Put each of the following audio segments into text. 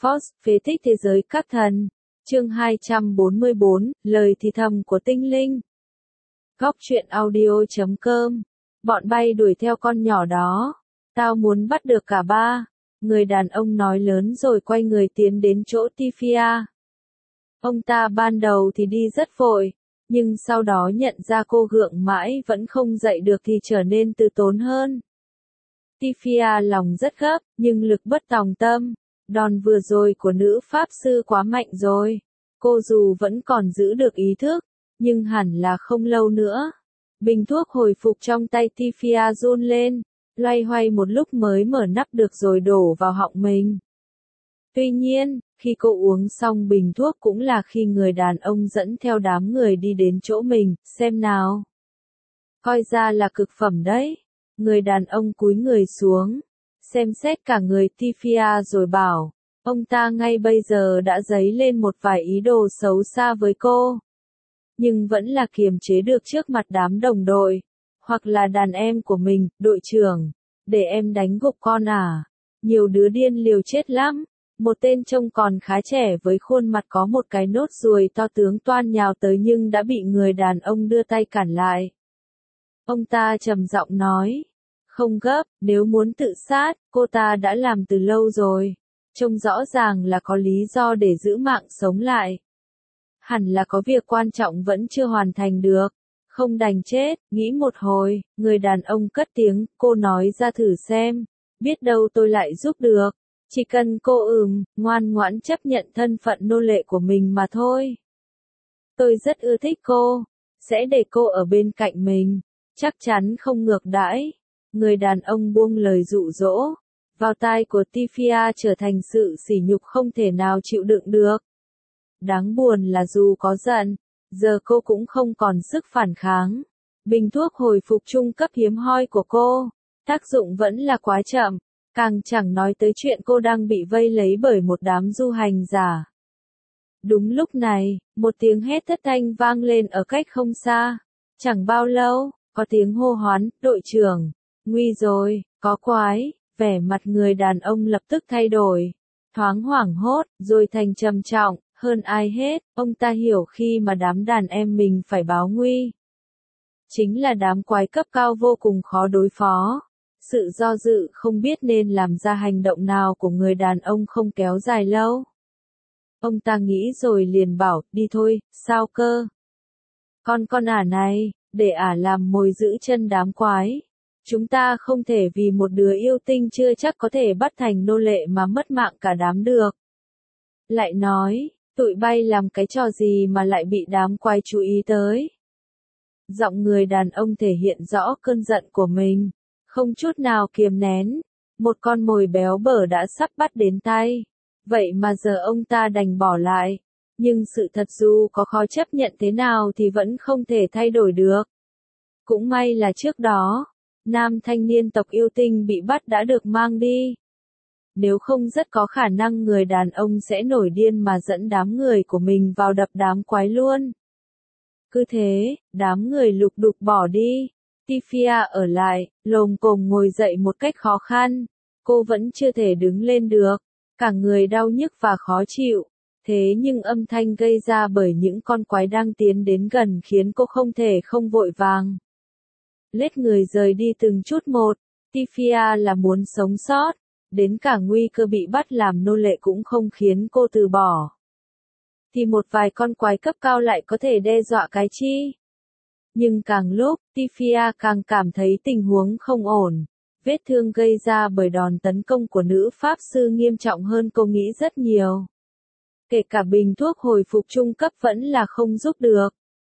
Force, phế tích thế giới các thần. Chương 244, lời thì thầm của tinh linh. Góc truyện audio.com. Bọn bay đuổi theo con nhỏ đó. Tao muốn bắt được cả ba. Người đàn ông nói lớn rồi quay người tiến đến chỗ Tifia. Ông ta ban đầu thì đi rất vội, nhưng sau đó nhận ra cô gượng mãi vẫn không dậy được thì trở nên từ tốn hơn. Tifia lòng rất gấp, nhưng lực bất tòng tâm. Đòn vừa rồi của nữ pháp sư quá mạnh rồi. Cô dù vẫn còn giữ được ý thức, nhưng hẳn là không lâu nữa. Bình thuốc hồi phục trong tay Tifia run lên, loay hoay một lúc mới mở nắp được rồi đổ vào họng mình. Tuy nhiên, khi cô uống xong bình thuốc cũng là khi người đàn ông dẫn theo đám người đi đến chỗ mình, xem nào. Coi ra là cực phẩm đấy. Người đàn ông cúi người xuống, xem xét cả người Tifia rồi bảo, ông ta ngay bây giờ đã dấy lên một vài ý đồ xấu xa với cô. Nhưng vẫn là kiềm chế được trước mặt đám đồng đội, hoặc là đàn em của mình, đội trưởng, để em đánh gục con à. Nhiều đứa điên liều chết lắm. Một tên trông còn khá trẻ với khuôn mặt có một cái nốt ruồi to tướng toan nhào tới nhưng đã bị người đàn ông đưa tay cản lại. Ông ta trầm giọng nói, không gấp, nếu muốn tự sát, cô ta đã làm từ lâu rồi. Trông rõ ràng là có lý do để giữ mạng sống lại. Hẳn là có việc quan trọng vẫn chưa hoàn thành được. Không đành chết, nghĩ một hồi, người đàn ông cất tiếng, cô nói ra thử xem, biết đâu tôi lại giúp được. Chỉ cần cô ngoan ngoãn chấp nhận thân phận nô lệ của mình mà thôi. Tôi rất ưa thích cô, sẽ để cô ở bên cạnh mình, chắc chắn không ngược đãi. Người đàn ông buông lời dụ dỗ, vào tai của Tifia trở thành sự sỉ nhục không thể nào chịu đựng được. Đáng buồn là dù có giận, giờ cô cũng không còn sức phản kháng. Bình thuốc hồi phục trung cấp hiếm hoi của cô, tác dụng vẫn là quá chậm, càng chẳng nói tới chuyện cô đang bị vây lấy bởi một đám du hành giả. Đúng lúc này, một tiếng hét thất thanh vang lên ở cách không xa. Chẳng bao lâu, có tiếng hô hoán, đội trưởng, nguy rồi, có quái. Vẻ mặt người đàn ông lập tức thay đổi, thoáng hoảng hốt, rồi thành trầm trọng, hơn ai hết, ông ta hiểu khi mà đám đàn em mình phải báo nguy. Chính là đám quái cấp cao vô cùng khó đối phó. Sự do dự không biết nên làm ra hành động nào của người đàn ông không kéo dài lâu. Ông ta nghĩ rồi liền bảo, đi thôi, sao cơ? Con ả này, để ả làm mồi giữ chân đám quái. Chúng ta không thể vì một đứa yêu tinh chưa chắc có thể bắt thành nô lệ mà mất mạng cả đám được. Lại nói, tụi bay làm cái trò gì mà lại bị đám quái chú ý tới. Giọng người đàn ông thể hiện rõ cơn giận của mình, không chút nào kiềm nén. Một con mồi béo bở đã sắp bắt đến tay. Vậy mà giờ ông ta đành bỏ lại. Nhưng sự thật dù có khó chấp nhận thế nào thì vẫn không thể thay đổi được. Cũng may là trước đó, nam thanh niên tộc yêu tinh bị bắt đã được mang đi. Nếu không rất có khả năng người đàn ông sẽ nổi điên mà dẫn đám người của mình vào đập đám quái luôn. Cứ thế, đám người lục đục bỏ đi. Tifia ở lại, lồm cồm ngồi dậy một cách khó khăn. Cô vẫn chưa thể đứng lên được. Cả người đau nhức và khó chịu. Thế nhưng âm thanh gây ra bởi những con quái đang tiến đến gần khiến cô không thể không vội vàng. Lết người rời đi từng chút một. Tifia là muốn sống sót. Đến cả nguy cơ bị bắt làm nô lệ cũng không khiến cô từ bỏ. Thì một vài con quái cấp cao lại có thể đe dọa cái chi. Nhưng càng lúc, Tifia càng cảm thấy tình huống không ổn. Vết thương gây ra bởi đòn tấn công của nữ pháp sư nghiêm trọng hơn cô nghĩ rất nhiều. Kể cả bình thuốc hồi phục trung cấp vẫn là không giúp được.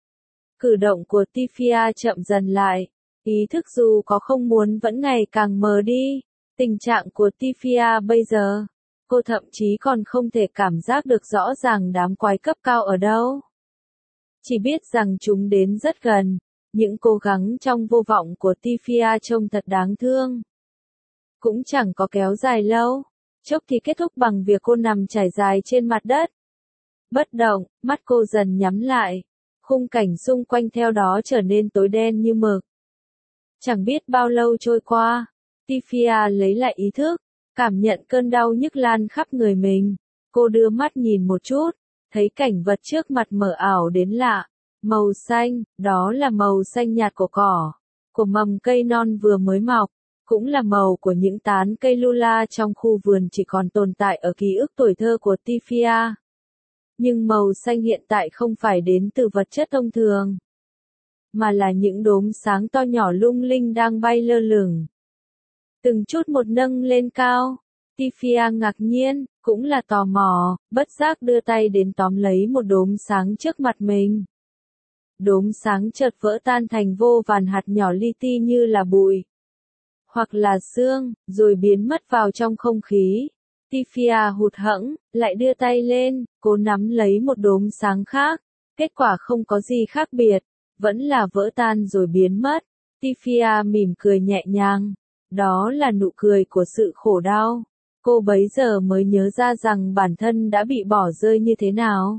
Cử động của Tifia chậm dần lại. Ý thức dù có không muốn vẫn ngày càng mờ đi. Tình trạng của Tifia bây giờ, cô thậm chí còn không thể cảm giác được rõ ràng đám quái cấp cao ở đâu. Chỉ biết rằng chúng đến rất gần, những cố gắng trong vô vọng của Tifia trông thật đáng thương. Cũng chẳng có kéo dài lâu, chốc thì kết thúc bằng việc cô nằm trải dài trên mặt đất. Bất động, mắt cô dần nhắm lại, khung cảnh xung quanh theo đó trở nên tối đen như mực. Chẳng biết bao lâu trôi qua, Tifia lấy lại ý thức, cảm nhận cơn đau nhức lan khắp người mình. Cô đưa mắt nhìn một chút, thấy cảnh vật trước mặt mờ ảo đến lạ. Màu xanh, đó là màu xanh nhạt của cỏ, của mầm cây non vừa mới mọc, cũng là màu của những tán cây lula trong khu vườn chỉ còn tồn tại ở ký ức tuổi thơ của Tifia. Nhưng màu xanh hiện tại không phải đến từ vật chất thông thường, mà là những đốm sáng to nhỏ lung linh đang bay lơ lửng. Từng chút một nâng lên cao. Tifia ngạc nhiên, cũng là tò mò, bất giác đưa tay đến tóm lấy một đốm sáng trước mặt mình. Đốm sáng chợt vỡ tan thành vô vàn hạt nhỏ li ti như là bụi, hoặc là sương, rồi biến mất vào trong không khí. Tifia hụt hẫng, lại đưa tay lên, cố nắm lấy một đốm sáng khác. Kết quả không có gì khác biệt, vẫn là vỡ tan rồi biến mất. Tifia mỉm cười nhẹ nhàng. Đó là nụ cười của sự khổ đau. Cô bấy giờ mới nhớ ra rằng bản thân đã bị bỏ rơi như thế nào.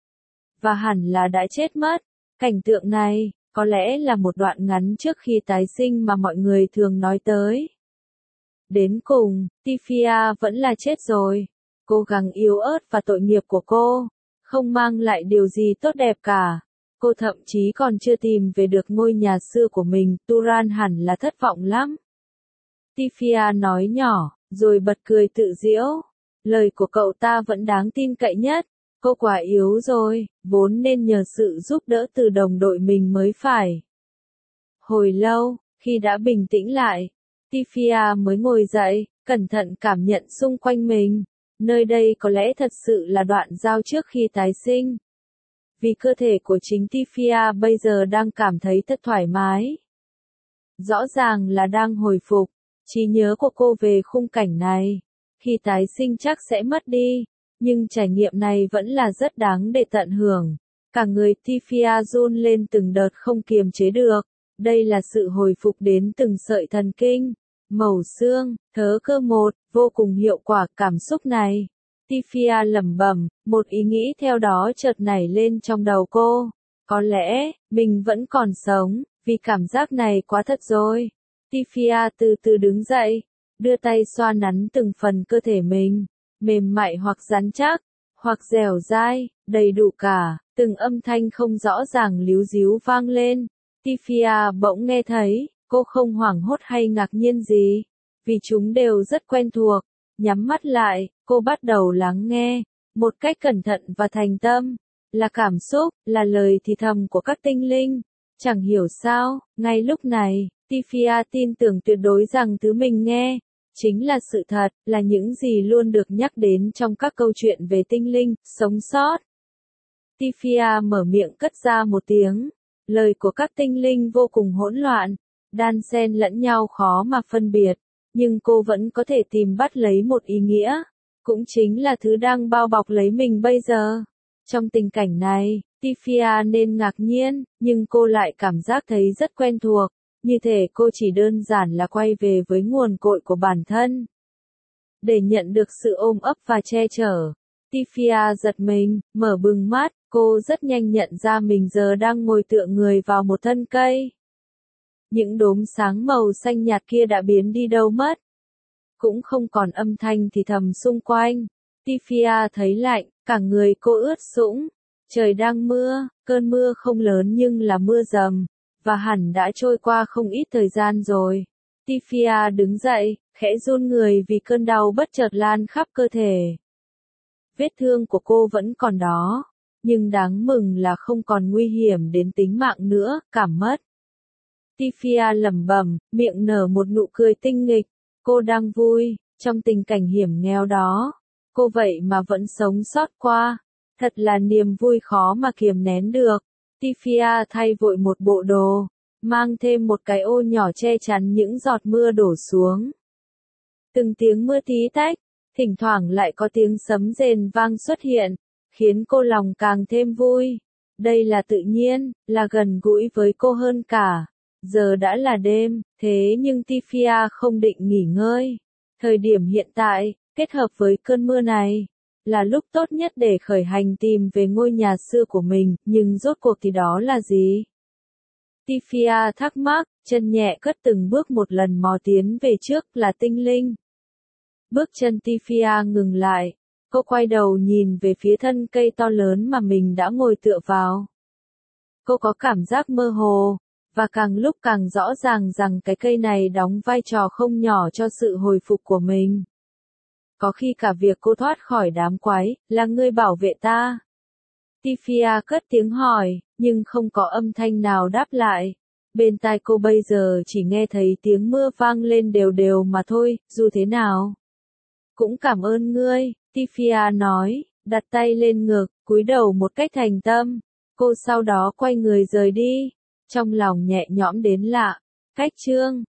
Và hẳn là đã chết mất. Cảnh tượng này, có lẽ là một đoạn ngắn trước khi tái sinh mà mọi người thường nói tới. Đến cùng, Tifia vẫn là chết rồi. Cố gắng yếu ớt và tội nghiệp của cô, không mang lại điều gì tốt đẹp cả. Cô thậm chí còn chưa tìm về được ngôi nhà xưa của mình, Turan hẳn là thất vọng lắm. Tifia nói nhỏ, rồi bật cười tự giễu. Lời của cậu ta vẫn đáng tin cậy nhất. Cô quá yếu rồi, vốn nên nhờ sự giúp đỡ từ đồng đội mình mới phải. Hồi lâu, khi đã bình tĩnh lại, Tifia mới ngồi dậy, cẩn thận cảm nhận xung quanh mình. Nơi đây có lẽ thật sự là đoạn giao trước khi tái sinh. Vì cơ thể của chính Tifia bây giờ đang cảm thấy thật thoải mái. Rõ ràng là đang hồi phục. Trí nhớ của cô về khung cảnh này, khi tái sinh chắc sẽ mất đi, nhưng trải nghiệm này vẫn là rất đáng để tận hưởng. Cả người Tifia run lên từng đợt không kiềm chế được. Đây là sự hồi phục đến từng sợi thần kinh, màu xương, thớ cơ một, vô cùng hiệu quả cảm xúc này. Tifia lẩm bẩm, một ý nghĩ theo đó chợt nảy lên trong đầu cô. Có lẽ, mình vẫn còn sống, vì cảm giác này quá thật rồi. Tifia từ từ đứng dậy, đưa tay xoa nắn từng phần cơ thể mình, mềm mại hoặc rắn chắc, hoặc dẻo dai, đầy đủ cả, từng âm thanh không rõ ràng líu ríu vang lên. Tifia bỗng nghe thấy, cô không hoảng hốt hay ngạc nhiên gì, vì chúng đều rất quen thuộc. Nhắm mắt lại, cô bắt đầu lắng nghe, một cách cẩn thận và thành tâm, là cảm xúc, là lời thì thầm của các tinh linh. Chẳng hiểu sao, ngay lúc này, Tifia tin tưởng tuyệt đối rằng thứ mình nghe, chính là sự thật, là những gì luôn được nhắc đến trong các câu chuyện về tinh linh, sống sót. Tifia mở miệng cất ra một tiếng, lời của các tinh linh vô cùng hỗn loạn, đan xen lẫn nhau khó mà phân biệt, nhưng cô vẫn có thể tìm bắt lấy một ý nghĩa, cũng chính là thứ đang bao bọc lấy mình bây giờ. Trong tình cảnh này, Tifia nên ngạc nhiên, nhưng cô lại cảm giác thấy rất quen thuộc, như thể cô chỉ đơn giản là quay về với nguồn cội của bản thân. Để nhận được sự ôm ấp và che chở, Tifia giật mình, mở bừng mắt, cô rất nhanh nhận ra mình giờ đang ngồi tựa người vào một thân cây. Những đốm sáng màu xanh nhạt kia đã biến đi đâu mất. Cũng không còn âm thanh thì thầm xung quanh. Tifia thấy lạnh, cả người cô ướt sũng. Trời đang mưa, cơn mưa không lớn nhưng là mưa dầm, và hẳn đã trôi qua không ít thời gian rồi. Tifia đứng dậy, khẽ run người vì cơn đau bất chợt lan khắp cơ thể. Vết thương của cô vẫn còn đó, nhưng đáng mừng là không còn nguy hiểm đến tính mạng nữa, cảm mất. Tifia lẩm bẩm, miệng nở một nụ cười tinh nghịch. Cô đang vui, trong tình cảnh hiểm nghèo đó. Cô vậy mà vẫn sống sót qua. Thật là niềm vui khó mà kiềm nén được. Tifia thay vội một bộ đồ, mang thêm một cái ô nhỏ che chắn những giọt mưa đổ xuống. Từng tiếng mưa tí tách, thỉnh thoảng lại có tiếng sấm rền vang xuất hiện, khiến cô lòng càng thêm vui. Đây là tự nhiên, là gần gũi với cô hơn cả. Giờ đã là đêm, thế nhưng Tifia không định nghỉ ngơi. Thời điểm hiện tại, kết hợp với cơn mưa này, là lúc tốt nhất để khởi hành tìm về ngôi nhà xưa của mình, nhưng rốt cuộc thì đó là gì? Tifia thắc mắc, chân nhẹ cất từng bước một lần mò tiến về trước là tinh linh. Bước chân Tifia ngừng lại, Cô quay đầu nhìn về phía thân cây to lớn mà mình đã ngồi tựa vào. Cô có cảm giác mơ hồ, và càng lúc càng rõ ràng rằng cái cây này đóng vai trò không nhỏ cho sự hồi phục của mình. Có khi cả việc cô thoát khỏi đám quái, là ngươi bảo vệ ta. Tifia cất tiếng hỏi, nhưng không có âm thanh nào đáp lại. Bên tai cô bây giờ chỉ nghe thấy tiếng mưa vang lên đều đều mà thôi, dù thế nào. Cũng cảm ơn ngươi, Tifia nói, đặt tay lên ngực, cúi đầu một cách thành tâm. Cô sau đó quay người rời đi, trong lòng nhẹ nhõm đến lạ. Cách chương